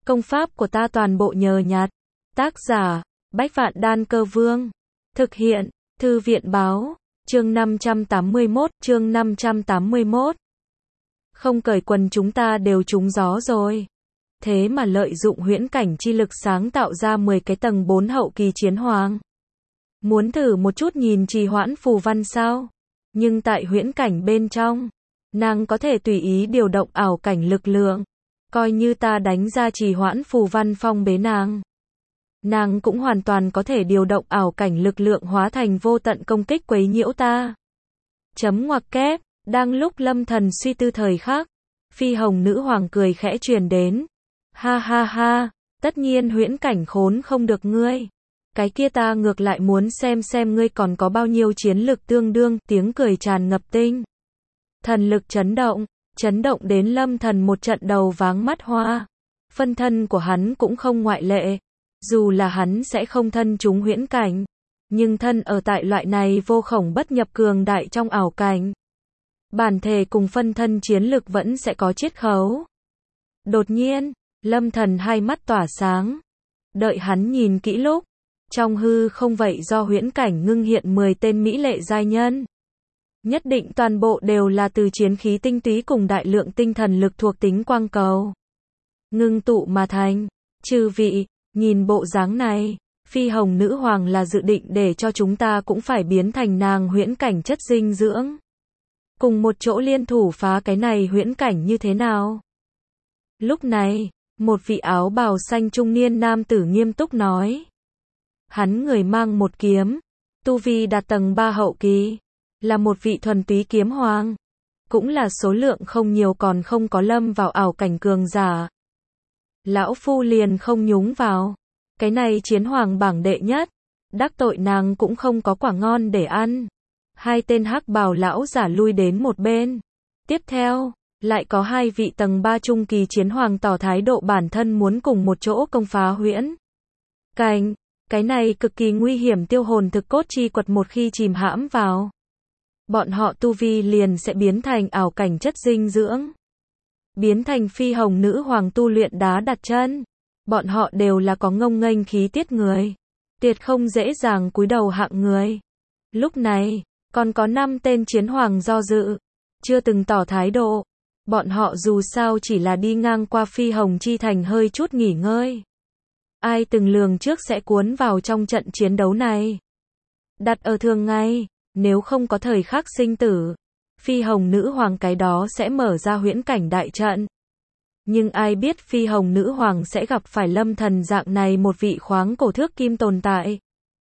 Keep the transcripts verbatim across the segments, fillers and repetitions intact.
Công pháp của ta toàn bộ nhờ nhặt. Tác giả, Bách Vạn Đan Cơ Vương. Thực hiện, Thư viện Báo. Chương năm trăm tám mươi mốt, chương năm trăm tám mươi mốt. Không cởi quần chúng ta đều trúng gió rồi. Thế mà lợi dụng huyễn cảnh chi lực sáng tạo ra mười cái tầng bốn hậu kỳ chiến hoàng. Muốn thử một chút nhìn trì hoãn phù văn sao? Nhưng tại huyễn cảnh bên trong, nàng có thể tùy ý điều động ảo cảnh lực lượng. Coi như ta đánh ra trì hoãn phù văn phong bế nàng. Nàng cũng hoàn toàn có thể điều động ảo cảnh lực lượng hóa thành vô tận công kích quấy nhiễu ta. Chấm ngoặc kép, đang lúc Lâm Thần suy tư thời khắc, Phi Hồng Nữ Hoàng cười khẽ truyền đến. Ha ha ha, tất nhiên huyễn cảnh khốn không được ngươi. Cái kia ta ngược lại muốn xem xem ngươi còn có bao nhiêu chiến lực tương đương, tiếng cười tràn ngập tinh. Thần lực chấn động, chấn động đến Lâm Thần một trận đầu váng mắt hoa. Phân thân của hắn cũng không ngoại lệ. Dù là hắn sẽ không thân chúng huyễn cảnh, nhưng thân ở tại loại này vô khổng bất nhập cường đại trong ảo cảnh. Bản thể cùng phân thân chiến lực vẫn sẽ có chiết khấu. Đột nhiên, Lâm Thần hai mắt tỏa sáng. Đợi hắn nhìn kỹ lúc, trong hư không vậy do huyễn cảnh ngưng hiện mười tên mỹ lệ giai nhân. Nhất định toàn bộ đều là từ chiến khí tinh túy cùng đại lượng tinh thần lực thuộc tính quang cầu ngưng tụ mà thành. Chư vị, nhìn bộ dáng này, Phi Hồng Nữ Hoàng là dự định để cho chúng ta cũng phải biến thành nàng huyễn cảnh chất dinh dưỡng. Cùng một chỗ liên thủ phá cái này huyễn cảnh như thế nào? Lúc này, một vị áo bào xanh trung niên nam tử nghiêm túc nói. Hắn người mang một kiếm, tu vi đạt tầng ba hậu kỳ, là một vị thuần túy kiếm hoàng, cũng là số lượng không nhiều còn không có lâm vào ảo cảnh cường giả. Lão phu liền không nhúng vào, cái này chiến hoàng bảng đệ nhất, đắc tội nàng cũng không có quả ngon để ăn. Hai tên hắc bào lão giả lui đến một bên. Tiếp theo, lại có hai vị tầng ba trung kỳ chiến hoàng tỏ thái độ bản thân muốn cùng một chỗ công phá huyễn cảnh. Cái này cực kỳ nguy hiểm, tiêu hồn thực cốt chi quật một khi chìm hãm vào, bọn họ tu vi liền sẽ biến thành ảo cảnh chất dinh dưỡng. Biến thành Phi Hồng Nữ Hoàng tu luyện đá đặt chân. Bọn họ đều là có ngông nghênh khí tiết người, tuyệt không dễ dàng cúi đầu hạng người. Lúc này, còn có năm tên chiến hoàng do dự, chưa từng tỏ thái độ. Bọn họ dù sao chỉ là đi ngang qua Phi Hồng Chi Thành hơi chút nghỉ ngơi. Ai từng lường trước sẽ cuốn vào trong trận chiến đấu này. Đặt ở thường ngày, nếu không có thời khắc sinh tử, Phi Hồng Nữ Hoàng cái đó sẽ mở ra huyễn cảnh đại trận. Nhưng ai biết Phi Hồng Nữ Hoàng sẽ gặp phải Lâm Thần dạng này một vị khoáng cổ thước kim tồn tại.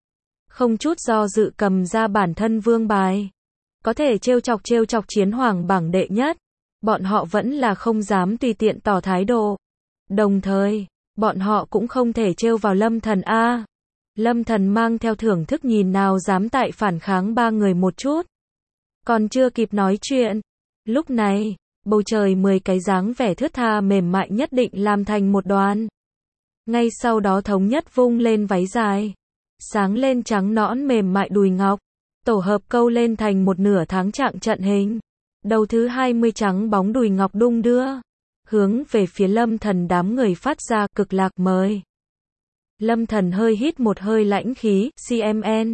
Không chút do dự cầm ra bản thân vương bài. Có thể trêu chọc trêu chọc chiến hoàng bảng đệ nhất. Bọn họ vẫn là không dám tùy tiện tỏ thái độ. Đồng thời, bọn họ cũng không thể trêu vào Lâm Thần a. Lâm Thần mang theo thưởng thức nhìn nào dám tại phản kháng ba người một chút. Còn chưa kịp nói chuyện. Lúc này, bầu trời mười cái dáng vẻ thướt tha mềm mại nhất định làm thành một đoàn. Ngay sau đó thống nhất vung lên váy dài. Sáng lên trắng nõn mềm mại đùi ngọc. Tổ hợp câu lên thành một nửa tháng trạng trận hình. Đầu thứ hai mươi trắng bóng đùi ngọc đung đưa. Hướng về phía Lâm Thần đám người phát ra cực lạc mời. Lâm Thần hơi hít một hơi lãnh khí, xê em en.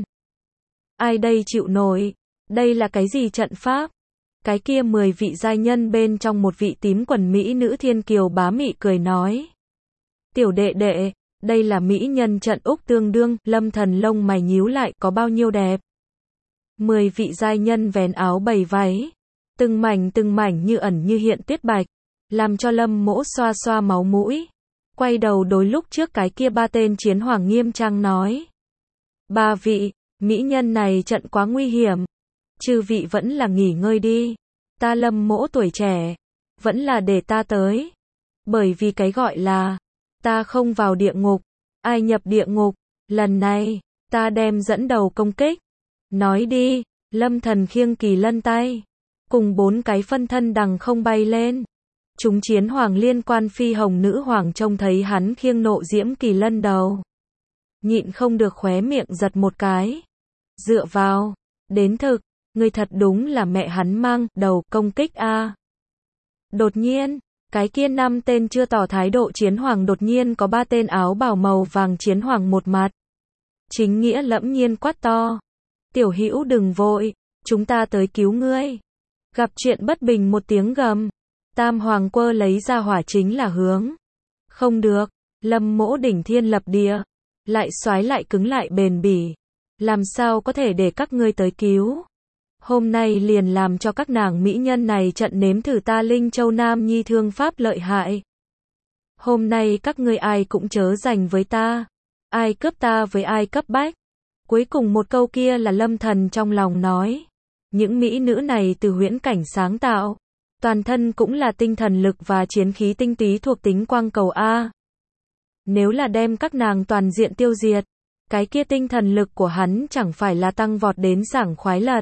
Ai đây chịu nổi? Đây là cái gì trận pháp? Cái kia mười vị giai nhân bên trong một vị tím quần mỹ nữ thiên kiều bá mị cười nói. Tiểu đệ đệ, đây là mỹ nhân trận úc tương đương, Lâm Thần lông mày nhíu lại, có bao nhiêu đẹp? Mười vị giai nhân vén áo bày váy, từng mảnh từng mảnh như ẩn như hiện tuyết bạch, làm cho Lâm Mỗ xoa xoa máu mũi. Quay đầu đối lúc trước cái kia ba tên chiến hoàng nghiêm trang nói. Ba vị, mỹ nhân này trận quá nguy hiểm. Chư vị vẫn là nghỉ ngơi đi. Ta Lâm Mỗ tuổi trẻ, vẫn là để ta tới. Bởi vì cái gọi là, ta không vào địa ngục, ai nhập địa ngục, lần này, ta đem dẫn đầu công kích. Nói đi, Lâm Thần khiêng kỳ lân tay, cùng bốn cái phân thân đằng không bay lên. Chúng chiến hoàng liên quan Phi Hồng Nữ Hoàng trông thấy hắn khiêng nộ diễm kỳ lân đầu. Nhịn không được khóe miệng giật một cái. Dựa vào, đến thực, người thật đúng là mẹ hắn mang đầu công kích a. Đột nhiên, Cái kia năm tên chưa tỏ thái độ chiến hoàng đột nhiên có ba tên áo bào màu vàng chiến hoàng một mặt. Chính nghĩa lẫm nhiên quát to. Tiểu Hữu đừng vội, chúng ta tới cứu ngươi. Gặp chuyện bất bình một tiếng gầm. Tam hoàng quơ lấy ra hỏa chính là hướng. Không được, Lâm Mỗ đỉnh thiên lập địa. Lại xoái lại cứng lại bền bỉ. Làm sao có thể để các ngươi tới cứu. Hôm nay liền làm cho các nàng mỹ nhân này trận nếm thử ta Linh Châu Nam Nhi thương pháp lợi hại. Hôm nay các ngươi ai cũng chớ giành với ta. Ai cướp ta với ai cấp bách. Cuối cùng một câu kia là Lâm Thần trong lòng nói. Những mỹ nữ này từ huyễn cảnh sáng tạo. Toàn thân cũng là tinh thần lực và chiến khí tinh túy thuộc tính quang cầu A. Nếu là đem các nàng toàn diện tiêu diệt, cái kia tinh thần lực của hắn chẳng phải là tăng vọt đến sảng khoái lật.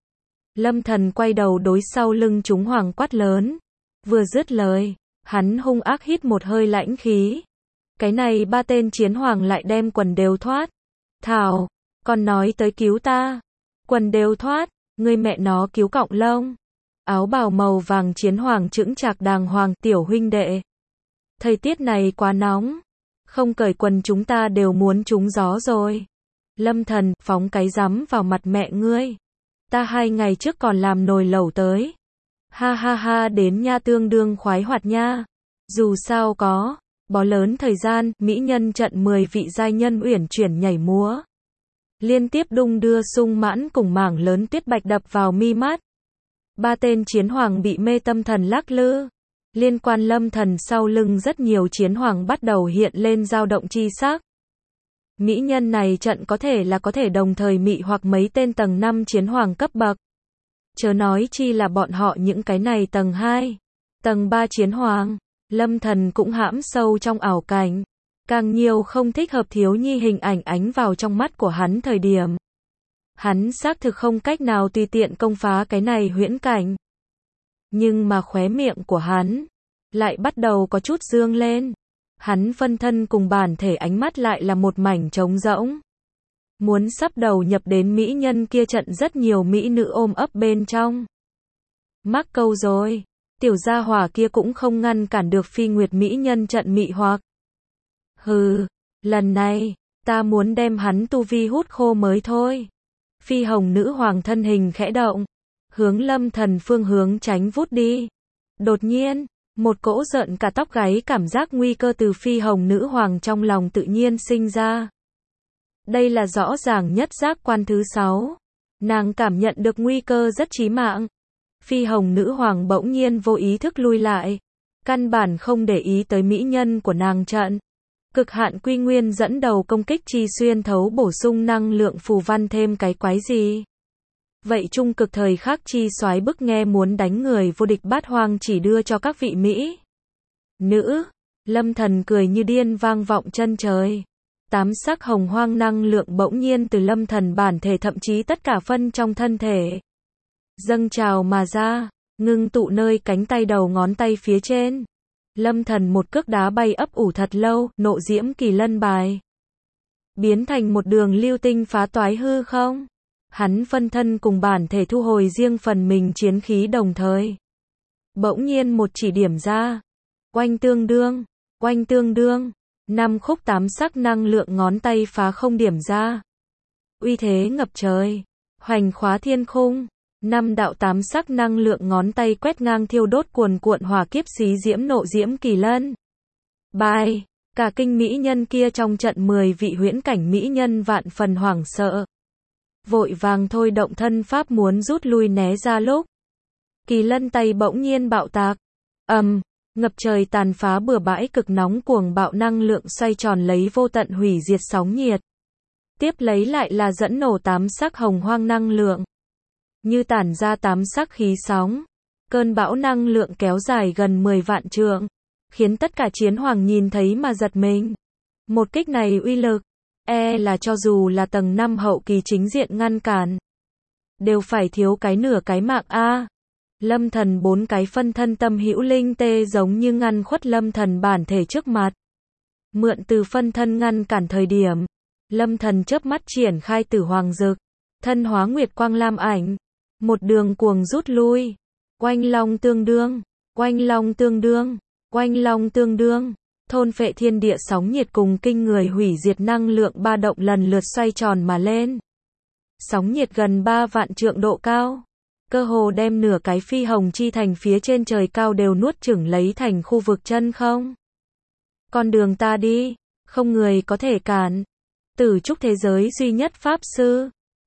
Lâm Thần quay đầu đối sau lưng chúng hoàng quát lớn. Vừa dứt lời, hắn hung ác hít một hơi lãnh khí. Cái này ba tên chiến hoàng lại đem quần đều thoát. Thảo, còn nói tới cứu ta. Quần đều thoát, ngươi mẹ nó cứu cọng lông. Áo bào màu vàng chiến hoàng chững chạc đàng hoàng tiểu huynh đệ. Thời tiết này quá nóng. Không cởi quần chúng ta đều muốn trúng gió rồi. Lâm Thần, phóng cái rắm vào mặt mẹ ngươi. Ta hai ngày trước còn làm nồi lẩu tới. Ha ha ha đến nha tương đương khoái hoạt nha. Dù sao có, bó lớn thời gian, mỹ nhân trận mười vị giai nhân uyển chuyển nhảy múa. Liên tiếp đung đưa sung mãn cùng mảng lớn tuyết bạch đập vào mi mắt. Ba tên chiến hoàng bị mê tâm thần lắc lư. Liên quan Lâm Thần sau lưng rất nhiều chiến hoàng bắt đầu hiện lên dao động chi sắc. Mỹ nhân này trận có thể là có thể đồng thời mị hoặc mấy tên tầng năm chiến hoàng cấp bậc. Chớ nói chi là bọn họ những cái này tầng hai, tầng ba chiến hoàng. Lâm Thần cũng hãm sâu trong ảo cảnh. Càng nhiều không thích hợp thiếu nhi hình ảnh ánh vào trong mắt của hắn thời điểm. Hắn xác thực không cách nào tùy tiện công phá cái này huyễn cảnh. Nhưng mà khóe miệng của hắn lại bắt đầu có chút dương lên. Hắn phân thân cùng bản thể ánh mắt lại là một mảnh trống rỗng. Muốn sắp đầu nhập đến mỹ nhân kia trận rất nhiều mỹ nữ ôm ấp bên trong. Mắc câu rồi, tiểu gia hỏa kia cũng không ngăn cản được phi nguyệt mỹ nhân trận mị hoặc. Hừ, lần này, ta muốn đem hắn tu vi hút khô mới thôi. Phi hồng nữ hoàng thân hình khẽ động, hướng Lâm Thần phương hướng tránh vút đi. Đột nhiên, một cỗ giận cả tóc gáy cảm giác nguy cơ từ phi hồng nữ hoàng trong lòng tự nhiên sinh ra. Đây là rõ ràng nhất giác quan thứ sáu. Nàng cảm nhận được nguy cơ rất chí mạng. Phi hồng nữ hoàng bỗng nhiên vô ý thức lui lại. Căn bản không để ý tới mỹ nhân của nàng trận. Cực hạn quy nguyên dẫn đầu công kích chi xuyên thấu bổ sung năng lượng phù văn thêm cái quái gì. Vậy trung cực thời khắc chi soái bức nghe muốn đánh người vô địch bát hoang chỉ đưa cho các vị Mỹ. Nữ, Lâm Thần cười như điên vang vọng chân trời. Tám sắc hồng hoang năng lượng bỗng nhiên từ Lâm Thần bản thể thậm chí tất cả phân trong thân thể. Dâng trào mà ra, ngưng tụ nơi cánh tay đầu ngón tay phía trên. Lâm Thần một cước đá bay ấp ủ thật lâu, nộ diễm kỳ lân bài. Biến thành một đường lưu tinh phá toái hư không. Hắn phân thân cùng bản thể thu hồi riêng phần mình chiến khí đồng thời. Bỗng nhiên một chỉ điểm ra. Oanh tương đương, oanh tương đương. Năm khúc tám sắc năng lượng ngón tay phá không điểm ra. Uy thế ngập trời. Hoành khóa thiên khung. Năm đạo tám sắc năng lượng ngón tay quét ngang thiêu đốt cuồn cuộn hỏa kiếp xí diễm nộ diễm kỳ lân. Bài. Cả kinh mỹ nhân kia trong trận mười vị huyễn cảnh mỹ nhân vạn phần hoảng sợ. Vội vàng thôi động thân pháp muốn rút lui né ra lúc. Kỳ lân tay bỗng nhiên bạo tạc. Ầm, um, ngập trời tàn phá bừa bãi cực nóng cuồng bạo năng lượng xoay tròn lấy vô tận hủy diệt sóng nhiệt. Tiếp lấy lại là dẫn nổ tám sắc hồng hoang năng lượng. Như tản ra tám sắc khí sóng. Cơn bão năng lượng kéo dài gần mười vạn trượng. Khiến tất cả chiến hoàng nhìn thấy mà giật mình. Một kích này uy lực. E là cho dù là tầng năm hậu kỳ chính diện ngăn cản. Đều phải thiếu cái nửa cái mạng A. Lâm Thần bốn cái phân thân tâm hữu linh tê giống như ngăn khuất Lâm Thần bản thể trước mặt. Mượn từ phân thân ngăn cản thời điểm. Lâm Thần chớp mắt triển khai tử hoàng dực. Thân hóa nguyệt quang lam ảnh. Một đường cuồng rút lui. Oanh long tương đương. Oanh long tương đương. Oanh long tương đương, thôn phệ thiên địa sóng nhiệt cùng kinh người hủy diệt năng lượng ba động lần lượt xoay tròn mà lên. Sóng nhiệt gần ba vạn trượng độ cao, cơ hồ đem nửa cái phi hồng chi thành phía trên trời cao đều nuốt chửng lấy thành khu vực chân không. Con đường ta đi, không người có thể cản. Tử trúc thế giới duy nhất pháp sư.